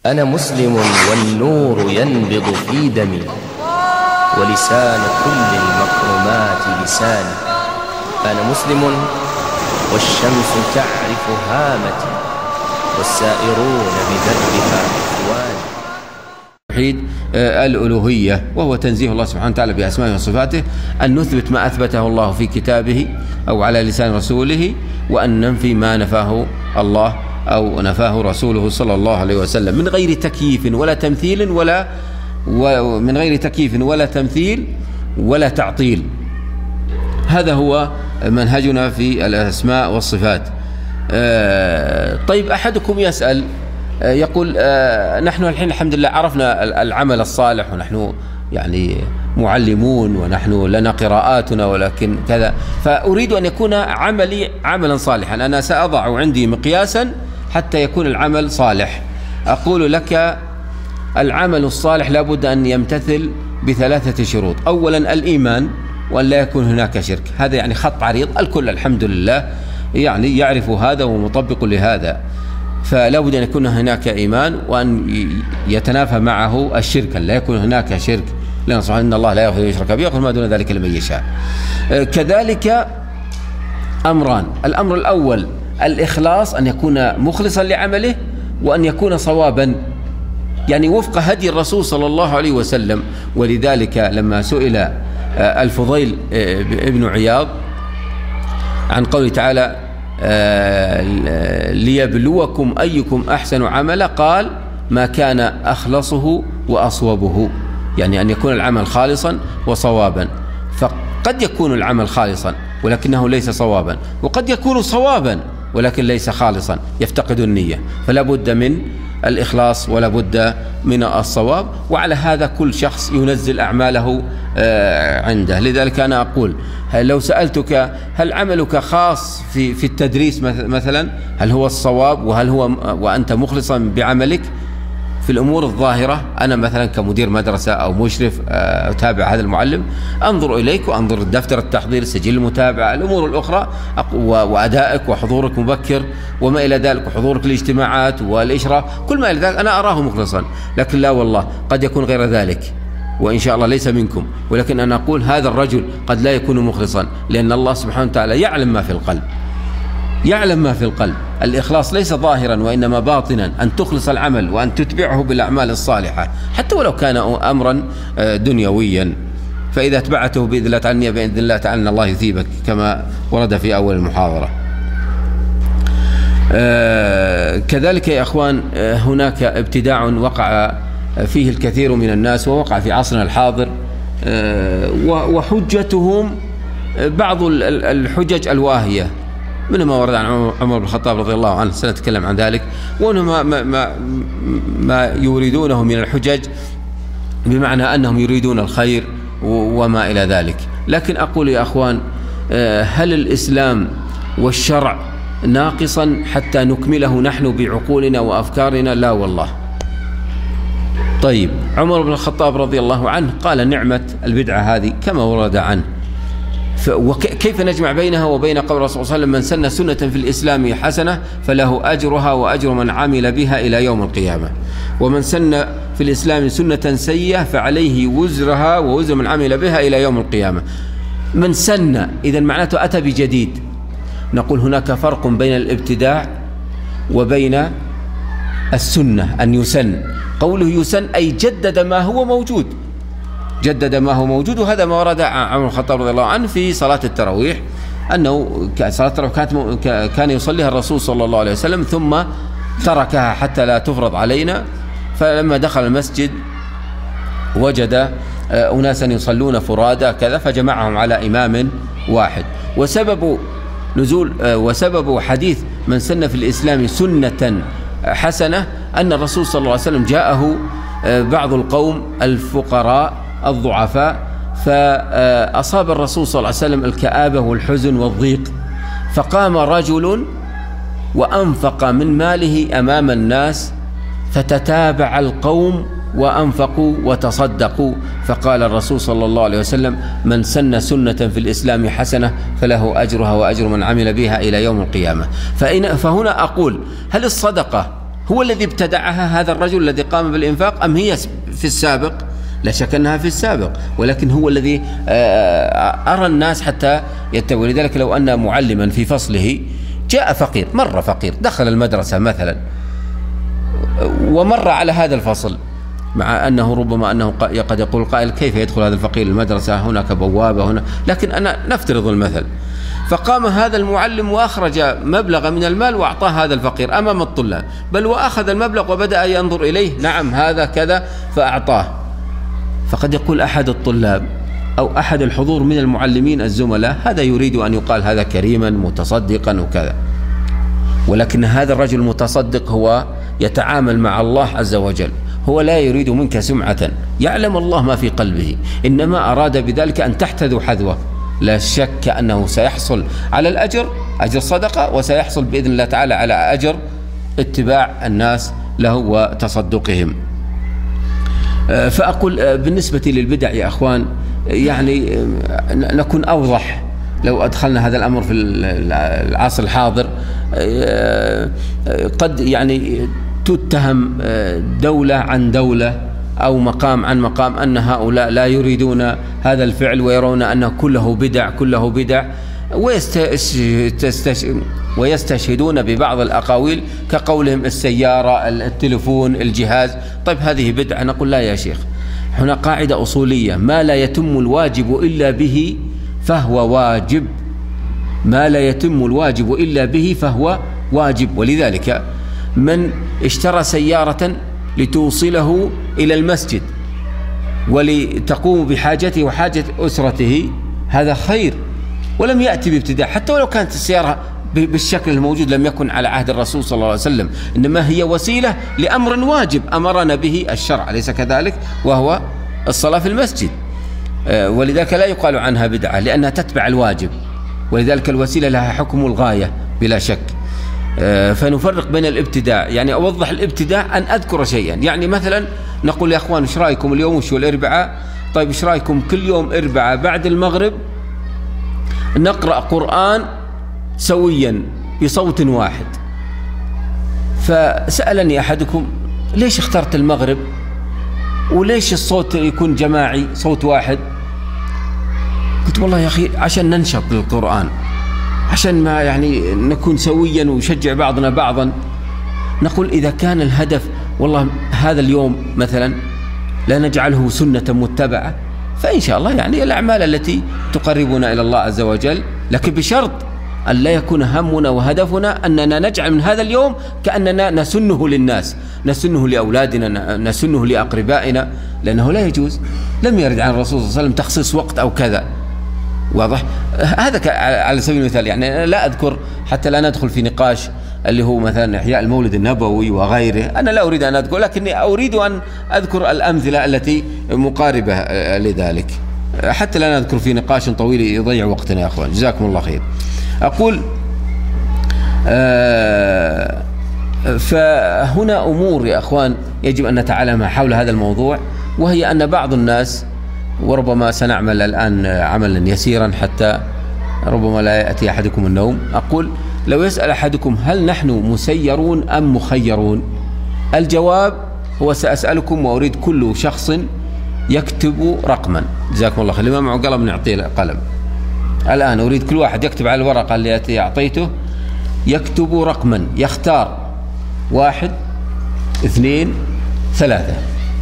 أنا مسلم والنور ينبض في دمي، ولسان كل المكرمات لساني. أنا مسلم والشمس تعرف هامتي، والسائرون بدربها إخواني. توحيد الألوهية، وهو تنزيه الله سبحانه وتعالى بأسمائه وصفاته، أن نثبت ما أثبته الله في كتابه أو على لسان رسوله، وأن ننفي ما نفاه الله أو نفاه رسوله صلى الله عليه وسلم من غير تكييف ولا تمثيل ولا تمثيل ولا تعطيل. هذا هو منهجنا في الأسماء والصفات. طيب، أحدكم يسأل يقول نحن الحين الحمد لله عرفنا العمل الصالح، ونحن يعني معلمون، ونحن لنا قراءاتنا، ولكن كذا، فأريد أن يكون عملي عملا صالحا. أنا سأضع عندي مقياسا حتى يكون العمل صالح. أقول لك العمل الصالح لابد أن يمتثل بثلاثة شروط. أولا الإيمان، وأن لا يكون هناك شرك. هذا يعني خط عريض، الكل الحمد لله يعني يعرف هذا ومطبق لهذا. فلا بد أن يكون هناك إيمان، وأن يتنافى معه الشرك، لا يكون هناك شرك، لأن سبحانه إن الله لا يغفر أن يشرك به ويغفر ما دون ذلك لمن يشاء. كذلك أمران: الأمر الأول الإخلاص، أن يكون مخلصا لعمله، وأن يكون صوابا، يعني وفق هدي الرسول صلى الله عليه وسلم. ولذلك لما سئل الفضيل ابن عياض عن قوله تعالى ليبلوكم أيكم أحسن عملا، قال ما كان أخلصه وأصوبه، يعني أن يكون العمل خالصا وصوابا. فقد يكون العمل خالصا ولكنه ليس صوابا، وقد يكون صوابا ولكن ليس خالصا، يفتقد النية. فلا بد من الإخلاص ولا بد من الصواب، وعلى هذا كل شخص ينزل أعماله عنده. لذلك أنا أقول لو سألتك هل عملك خاص في التدريس مثلا، هل هو الصواب، وهل هو وأنت مخلصا بعملك في الأمور الظاهرة؟ أنا مثلا كمدير مدرسة أو مشرف أتابع هذا المعلم، أنظر إليك وأنظر دفتر التحضير، سجل المتابعة، الأمور الأخرى، وأدائك وحضورك مبكر وما إلى ذلك، وحضورك الاجتماعات والإشراف، كل ما إلى ذلك أنا أراه مخلصا. لكن لا والله، قد يكون غير ذلك، وإن شاء الله ليس منكم، ولكن أنا أقول هذا الرجل قد لا يكون مخلصا، لأن الله سبحانه وتعالى يعلم ما في القلب، يعلم ما في القلب. الإخلاص ليس ظاهرا وإنما باطنا، أن تخلص العمل وأن تتبعه بالأعمال الصالحة حتى ولو كان أمرا دنيويا. فإذا اتبعته بإذن الله تعالى بإذن الله تعالى أن الله يثيبك، كما ورد في أول المحاضرة. كذلك يا أخوان، هناك ابتداع وقع فيه الكثير من الناس، ووقع في عصرنا الحاضر، وحجتهم بعض الحجج الواهية، منها ما ورد عن عمر بن الخطاب رضي الله عنه، سنتكلم عن ذلك، ومنها ما يريدونه من الحجج بمعنى أنهم يريدون الخير وما إلى ذلك. لكن أقول يا أخوان، هل الإسلام والشرع ناقصا حتى نكمله نحن بعقولنا وأفكارنا؟ لا والله. طيب، عمر بن الخطاب رضي الله عنه قال نعمة البدعة هذه كما ورد عنه، وكيف نجمع بينها وبين قول الرسول صلى الله عليه وسلم من سن سنة في الإسلام حسنة فله أجرها وأجر من عمل بها إلى يوم القيامة، ومن سن في الإسلام سنة سيئة فعليه وزرها ووزر من عمل بها إلى يوم القيامة. من سن إذن معناته أتى بجديد. نقول هناك فرق بين الابتداع وبين السنة، أن يسن. قوله يسن أي جدد ما هو موجود، جدد ما هو موجود. وهذا ما ورد عن عمر الخطاب رضي الله عنه في صلاة التراويح، أنه صلاة التراويح كان يصليها الرسول صلى الله عليه وسلم ثم تركها حتى لا تفرض علينا. فلما دخل المسجد وجد أناسا يصلون فرادى كذا، فجمعهم على إمام واحد. وسبب حديث من سن في الإسلام سنة حسنة أن الرسول صلى الله عليه وسلم جاءه بعض القوم الفقراء الضعفاء، فأصاب الرسول صلى الله عليه وسلم الكآبة والحزن والضيق، فقام رجل وأنفق من ماله أمام الناس، فتتابع القوم وأنفقوا وتصدقوا، فقال الرسول صلى الله عليه وسلم من سن سنة في الإسلام حسنة فله أجرها وأجر من عمل بها إلى يوم القيامة. فهنا أقول هل الصدقة هو الذي ابتدعها هذا الرجل الذي قام بالإنفاق أم هي في السابق؟ لا شك أنها في السابق، ولكن هو الذي أرى الناس حتى يتبعوا. لذلك لو أن معلما في فصله جاء فقير، مر فقير دخل المدرسة مثلا ومر على هذا الفصل، مع أنه ربما أنه قد يقول قائل كيف يدخل هذا الفقير المدرسة، هناك بوابة هنا، لكن أنا نفترض المثل. فقام هذا المعلم وأخرج مبلغ من المال وأعطاه هذا الفقير أمام الطلاب، بل وأخذ المبلغ وبدأ ينظر إليه، نعم هذا كذا، فأعطاه. فقد يقول أحد الطلاب أو أحد الحضور من المعلمين الزملاء هذا يريد أن يقال هذا كريما متصدقا وكذا، ولكن هذا الرجل المتصدق هو يتعامل مع الله عز وجل، هو لا يريد منك سمعة، يعلم الله ما في قلبه، إنما أراد بذلك أن تحتذو حذوه. لا شك أنه سيحصل على الأجر، أجر صدقة، وسيحصل بإذن الله تعالى على أجر اتباع الناس له وتصدقهم. فأقول بالنسبة للبدع يا أخوان، يعني نكون أوضح لو أدخلنا هذا الأمر في العصر الحاضر. قد يعني تتهم دولة عن دولة أو مقام عن مقام أن هؤلاء لا يريدون هذا الفعل ويرون أنه كله بدع، ويستشهدون ببعض الأقاويل كقولهم السيارة، التلفون، الجهاز. طيب هذه بدعة؟ نقول لا يا شيخ، هنا قاعدة أصولية: ما لا يتم الواجب إلا به فهو واجب، ما لا يتم الواجب إلا به فهو واجب. ولذلك من اشترى سيارة لتوصله إلى المسجد ولتقوم بحاجته وحاجة أسرته، هذا خير، ولم يأتي بابتداع، حتى ولو كانت السيارة بالشكل الموجود لم يكن على عهد الرسول صلى الله عليه وسلم، إنما هي وسيلة لأمر واجب أمرنا به الشرع، أليس كذلك؟ وهو الصلاة في المسجد. ولذلك لا يقال عنها بدعة لأنها تتبع الواجب، ولذلك الوسيلة لها حكم الغاية بلا شك. فنفرق بين الابتداع، يعني أوضح الابتداع أن أذكر شيئا، يعني مثلا نقول يا أخوان إيش رأيكم اليوم وشو الأربعاء؟ طيب إيش رأيكم كل يوم أربعاء بعد المغرب نقرأ قرآن سويا بصوت واحد؟ فسألني أحدكم ليش اخترت المغرب وليش الصوت يكون جماعي صوت واحد؟ قلت والله يا أخي عشان ننشط للقرآن، عشان ما يعني نكون سويا ويشجع بعضنا بعضا. نقول إذا كان الهدف والله هذا اليوم مثلا لا نجعله سنة متبعة، فإن شاء الله يعني الأعمال التي تقربنا إلى الله عز وجل، لكن بشرط أن لا يكون همنا وهدفنا أننا نجعل من هذا اليوم كأننا نسنه للناس، نسنه لأولادنا، نسنه لأقربائنا، لأنه لا يجوز. لم يرد عن الرسول صلى الله عليه وسلم تخصيص وقت أو كذا، واضح؟ هذا على سبيل المثال، يعني لا أذكر حتى لا ندخل في نقاش اللي هو مثلا إحياء المولد النبوي وغيره، أنا لا أريد أن أذكر، لكني أريد أن أذكر الأمثلة التي مقاربة لذلك، حتى لا نذكر في نقاش طويل يضيع وقتنا يا أخوان. جزاكم الله خير. أقول فهنا أمور يا أخوان يجب أن نتعلمها حول هذا الموضوع، وهي أن بعض الناس، وربما سنعمل الآن عملا يسيرا حتى ربما لا يأتي أحدكم النوم. أقول لو يسأل أحدكم هل نحن مسيرون أم مخيرون؟ الجواب هو سأسألكم وأريد كل شخص يكتب رقما. جزاكم الله خير. اللي ما معه قلم نعطيه قلم. الآن أريد كل واحد يكتب على الورقة التي أعطيته، يكتب رقما، يختار 1 2 3.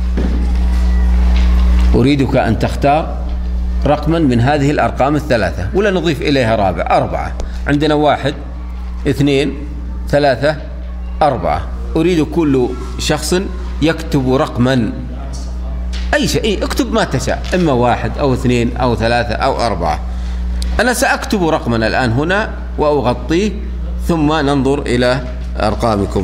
أريدك أن تختار رقما من هذه الأرقام الثلاثة، ولا نضيف إليها رابع، 4. عندنا 1 2 3 4. أريد كل شخص يكتب رقما، أي شيء، اكتب ما تشاء، إما 1 أو 2 أو 3 أو 4. أنا سأكتب رقما الآن هنا وأغطيه، ثم ننظر إلى أرقامكم.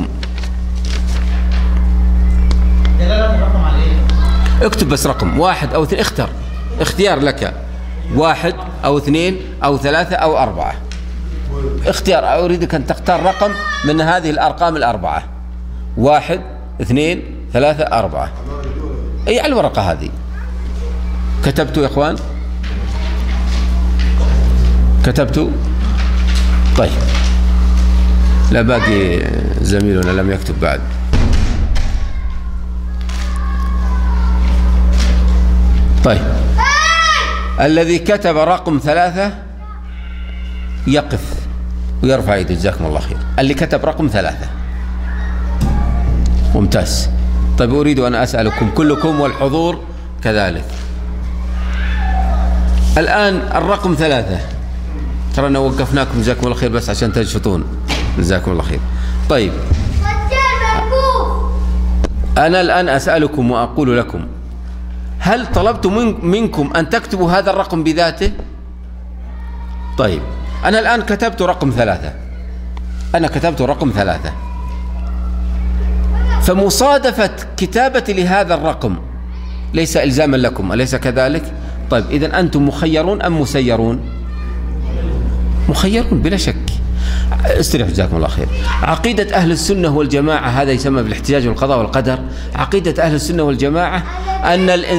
اكتب بس رقم 1 أو 2، اختر، اختيار لك، 1 أو 2 أو 3 أو 4. اختيار، أريدك أن تختار رقم من هذه الأرقام ال4، 1 2 3 4. أي على الورقة هذه. كتبتوا يا إخوان؟ كتبتوا؟ طيب، لا باقي زميلنا لم يكتب بعد. طيب، الذي كتب رقم 3 يقف ويرفع يده، جزاكم الله خير. اللي كتب رقم 3 ممتاز. طيب، أريد أن أسألكم كلكم والحضور كذلك، الآن الرقم 3، ترانا وقفناكم جزاكم الله خير بس عشان تنشطون، جزاكم الله خير. طيب، أنا الآن أسألكم وأقول لكم، هل طلبت منكم أن تكتبوا هذا الرقم بذاته؟ طيب، أنا الآن كتبت رقم 3، أنا كتبت رقم 3، فمصادفة كتابتي لهذا الرقم ليس إلزاما لكم، أليس كذلك؟ طيب، إذن أنتم مخيرون أم مسيرون؟ مخيرون بلا شك. استريح جزاكم الله خير. عقيدة أهل السنة والجماعة، هذا يسمى بالاحتجاج والقضاء والقدر. عقيدة أهل السنة والجماعة أن